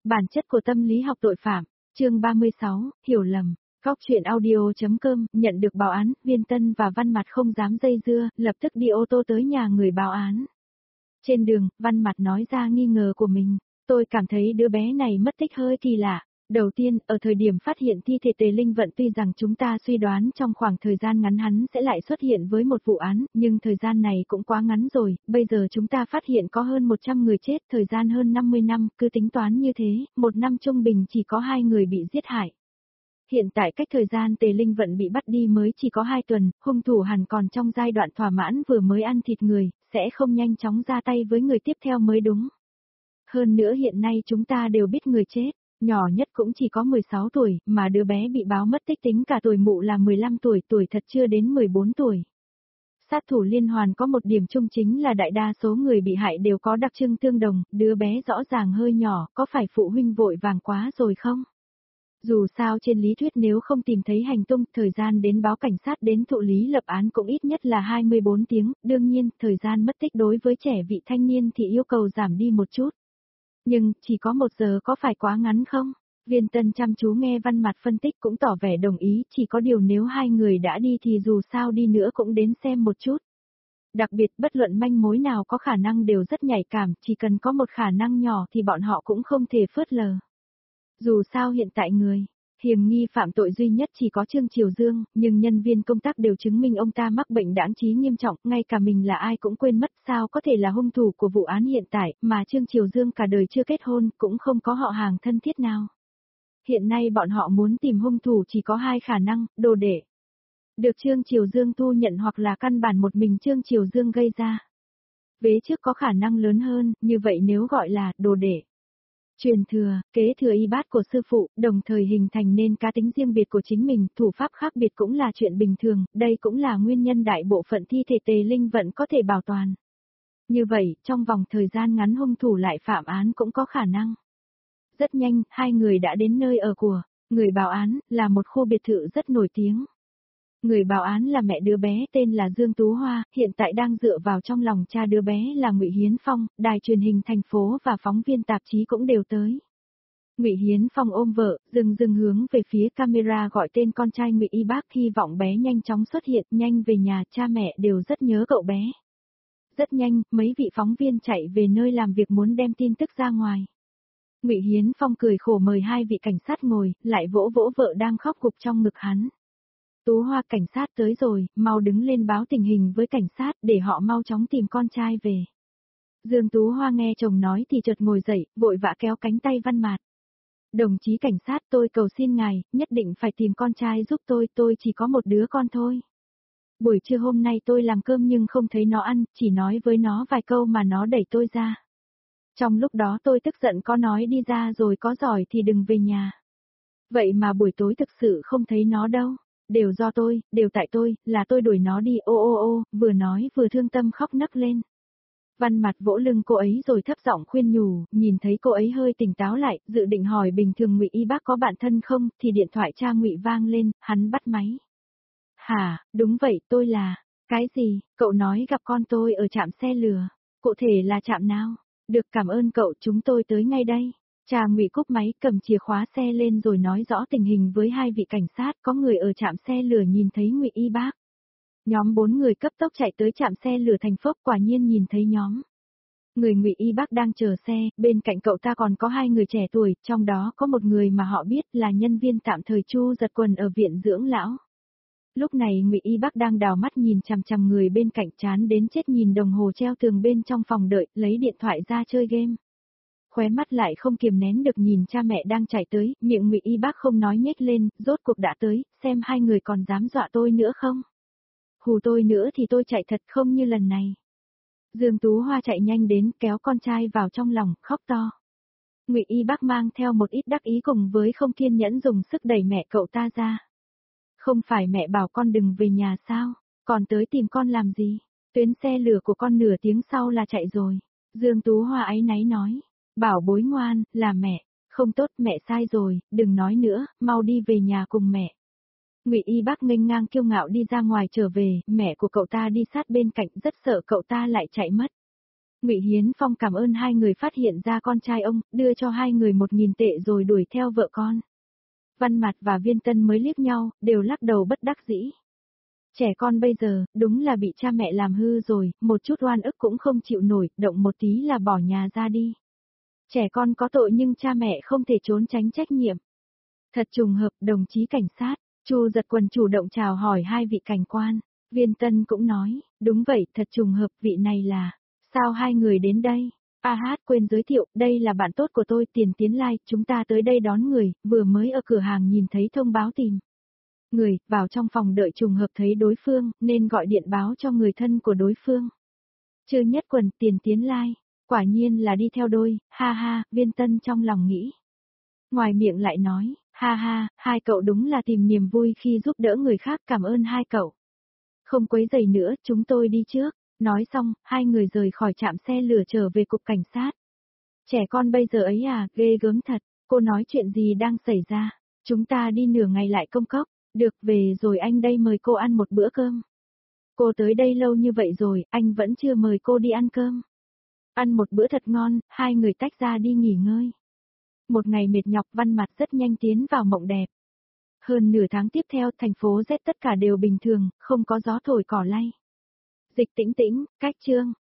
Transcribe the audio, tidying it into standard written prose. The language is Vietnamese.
Bản chất của tâm lý học tội phạm, chương 36, hiểu lầm. Góc truyện audio.com, nhận được báo án, Viên Tân và Văn Mặt không dám dây dưa, lập tức đi ô tô tới nhà người báo án. Trên đường, Văn Mặt nói ra nghi ngờ của mình, tôi cảm thấy đứa bé này mất tích hơi kỳ lạ. Đầu tiên, ở thời điểm phát hiện thi thể Tề Linh Vận tuy rằng chúng ta suy đoán trong khoảng thời gian ngắn hắn sẽ lại xuất hiện với một vụ án, nhưng thời gian này cũng quá ngắn rồi, bây giờ chúng ta phát hiện có hơn 100 người chết, thời gian hơn 50 năm, cứ tính toán như thế, một năm trung bình chỉ có 2 người bị giết hại. Hiện tại cách thời gian Tề Linh Vận bị bắt đi mới chỉ có 2 tuần, hung thủ hẳn còn trong giai đoạn thỏa mãn vừa mới ăn thịt người, sẽ không nhanh chóng ra tay với người tiếp theo mới đúng. Hơn nữa hiện nay chúng ta đều biết người chết. Nhỏ nhất cũng chỉ có 16 tuổi, mà đứa bé bị báo mất tích tính cả tuổi mụ là 15 tuổi, tuổi thật chưa đến 14 tuổi. Sát thủ liên hoàn có một điểm chung chính là đại đa số người bị hại đều có đặc trưng tương đồng, đứa bé rõ ràng hơi nhỏ, có phải phụ huynh vội vàng quá rồi không? Dù sao trên lý thuyết nếu không tìm thấy hành tung, thời gian đến báo cảnh sát đến thụ lý lập án cũng ít nhất là 24 tiếng, đương nhiên, thời gian mất tích đối với trẻ vị thanh niên thì yêu cầu giảm đi một chút. Nhưng, chỉ có 1 giờ có phải quá ngắn không? Viên Tân chăm chú nghe Văn Mặt phân tích cũng tỏ vẻ đồng ý, chỉ có điều nếu 2 người đã đi thì dù sao đi nữa cũng đến xem một chút. Đặc biệt bất luận manh mối nào có khả năng đều rất nhạy cảm, chỉ cần có một khả năng nhỏ thì bọn họ cũng không thể phớt lờ. Dù sao hiện tại người hiểm nghi phạm tội duy nhất chỉ có Trương Triều Dương, nhưng nhân viên công tác đều chứng minh ông ta mắc bệnh đãng trí nghiêm trọng, ngay cả mình là ai cũng quên mất sao có thể là hung thủ của vụ án hiện tại, mà Trương Triều Dương cả đời chưa kết hôn, cũng không có họ hàng thân thiết nào. Hiện nay bọn họ muốn tìm hung thủ chỉ có 2 khả năng, đồ đệ. Được Trương Triều Dương thu nhận hoặc là căn bản một mình Trương Triều Dương gây ra. Vế trước có khả năng lớn hơn, như vậy nếu gọi là đồ đệ. Truyền thừa, kế thừa y bát của sư phụ, đồng thời hình thành nên cá tính riêng biệt của chính mình, thủ pháp khác biệt cũng là chuyện bình thường, đây cũng là nguyên nhân đại bộ phận thi thể Tề Linh Vận có thể bảo toàn. Như vậy, trong vòng thời gian ngắn hung thủ lại phạm án cũng có khả năng. Rất nhanh, 2 người đã đến nơi ở của người báo án, là một khu biệt thự rất nổi tiếng. Người báo án là mẹ đứa bé tên là Dương Tú Hoa, hiện tại đang dựa vào trong lòng cha đứa bé là Ngụy Hiến Phong, đài truyền hình thành phố và phóng viên tạp chí cũng đều tới. Ngụy Hiến Phong ôm vợ, dừng hướng về phía camera gọi tên con trai Ngụy Y Bác, hy vọng bé nhanh chóng xuất hiện, nhanh về nhà, cha mẹ đều rất nhớ cậu bé. Rất nhanh, mấy vị phóng viên chạy về nơi làm việc muốn đem tin tức ra ngoài. Ngụy Hiến Phong cười khổ mời 2 vị cảnh sát ngồi, lại vỗ vỗ vợ đang khóc gục trong ngực hắn. Tú Hoa, cảnh sát tới rồi, mau đứng lên báo tình hình với cảnh sát để họ mau chóng tìm con trai về. Dương Tú Hoa nghe chồng nói thì chợt ngồi dậy, vội vã kéo cánh tay Văn Mạt. Đồng chí cảnh sát, tôi cầu xin ngài, nhất định phải tìm con trai giúp tôi chỉ có một đứa con thôi. Buổi trưa hôm nay tôi làm cơm nhưng không thấy nó ăn, chỉ nói với nó vài câu mà nó đẩy tôi ra. Trong lúc đó tôi tức giận có nói đi ra rồi có giỏi thì đừng về nhà. Vậy mà buổi tối thực sự không thấy nó đâu. Đều do tôi, đều tại tôi, là tôi đuổi nó đi, ô, vừa nói vừa thương tâm khóc nấc lên. Văn Mặt vỗ lưng cô ấy rồi thấp giọng khuyên nhủ, nhìn thấy cô ấy hơi tỉnh táo lại, dự định hỏi bình thường Ngụy Y Bác có bạn thân không, thì điện thoại cha Ngụy vang lên, hắn bắt máy. Hả, đúng vậy, tôi là, cái gì, cậu nói gặp con tôi ở trạm xe lửa, cụ thể là trạm nào? Được, cảm ơn cậu, chúng tôi tới ngay đây. Cha Ngụy cúp máy, cầm chìa khóa xe lên rồi nói rõ tình hình với 2 vị cảnh sát, có người ở trạm xe lửa nhìn thấy Ngụy Y Bác. Nhóm 4 người cấp tốc chạy tới trạm xe lửa thành phố, quả nhiên nhìn thấy nhóm người Ngụy Y Bác đang chờ xe, bên cạnh cậu ta còn có 2 người trẻ tuổi, trong đó có một người mà họ biết là nhân viên tạm thời Chu Giật Quần ở viện dưỡng lão. Lúc này Ngụy Y Bác đang đào mắt nhìn chằm chằm người bên cạnh, chán đến chết nhìn đồng hồ treo tường bên trong phòng đợi, lấy điện thoại ra chơi game. Khóe mắt lại không kiềm nén được nhìn cha mẹ đang chạy tới, miệng Ngụy Y Bác không nói nhếch lên, rốt cuộc đã tới, xem 2 người còn dám dọa tôi nữa không? Hù tôi nữa thì tôi chạy thật không như lần này. Dương Tú Hoa chạy nhanh đến, kéo con trai vào trong lòng, khóc to. Ngụy Y Bác mang theo một ít đắc ý cùng với không kiên nhẫn dùng sức đẩy mẹ cậu ta ra. Không phải mẹ bảo con đừng về nhà sao, còn tới tìm con làm gì? Tuyến xe lửa của con nửa tiếng sau là chạy rồi. Dương Tú Hoa áy náy nói. Bảo bối ngoan, là mẹ, không tốt, mẹ sai rồi, đừng nói nữa, mau đi về nhà cùng mẹ. Ngụy Y Bác nghênh ngang kiêu ngạo đi ra ngoài trở về, mẹ của cậu ta đi sát bên cạnh rất sợ cậu ta lại chạy mất. Ngụy Hiến Phong cảm ơn hai người phát hiện ra con trai ông, đưa cho hai người 1.000 tệ rồi đuổi theo vợ con. Văn Mạt và Viên Tân mới liếc nhau, đều lắc đầu bất đắc dĩ. Trẻ con bây giờ, đúng là bị cha mẹ làm hư rồi, một chút oan ức cũng không chịu nổi, động một tí là bỏ nhà ra đi. Trẻ con có tội nhưng cha mẹ không thể trốn tránh trách nhiệm. Thật trùng hợp, đồng chí cảnh sát, Chu Giật Quần chủ động chào hỏi hai vị cảnh quan. Viên Tân cũng nói, đúng vậy, thật trùng hợp, vị này là, sao hai người đến đây? Quên giới thiệu, đây là bạn tốt của tôi, Tiền Tiến Lai, chúng ta tới đây đón người, vừa mới ở cửa hàng nhìn thấy thông báo tìm người, vào trong phòng đợi trùng hợp thấy đối phương, nên gọi điện báo cho người thân của đối phương. Trương Nhất Quần, Tiền Tiến Lai, quả nhiên là đi theo đôi, ha ha, Viên Tân trong lòng nghĩ. Ngoài miệng lại nói, ha ha, hai cậu đúng là tìm niềm vui khi giúp đỡ người khác, cảm ơn hai cậu. Không quấy rầy nữa, chúng tôi đi trước. Nói xong, hai người rời khỏi trạm xe lửa trở về cục cảnh sát. Trẻ con bây giờ ấy à, ghê gớm thật, cô nói chuyện gì đang xảy ra, chúng ta đi nửa ngày lại công cốc, được về rồi anh đây mời cô ăn một bữa cơm. Cô tới đây lâu như vậy rồi, anh vẫn chưa mời cô đi ăn cơm. Ăn một bữa thật ngon, hai người tách ra đi nghỉ ngơi. Một ngày mệt nhọc, Văn Mạt rất nhanh tiến vào mộng đẹp. Hơn nửa tháng tiếp theo, thành phố Z tất cả đều bình thường, không có gió thổi cỏ lay. Dịch tĩnh tĩnh, cách chương.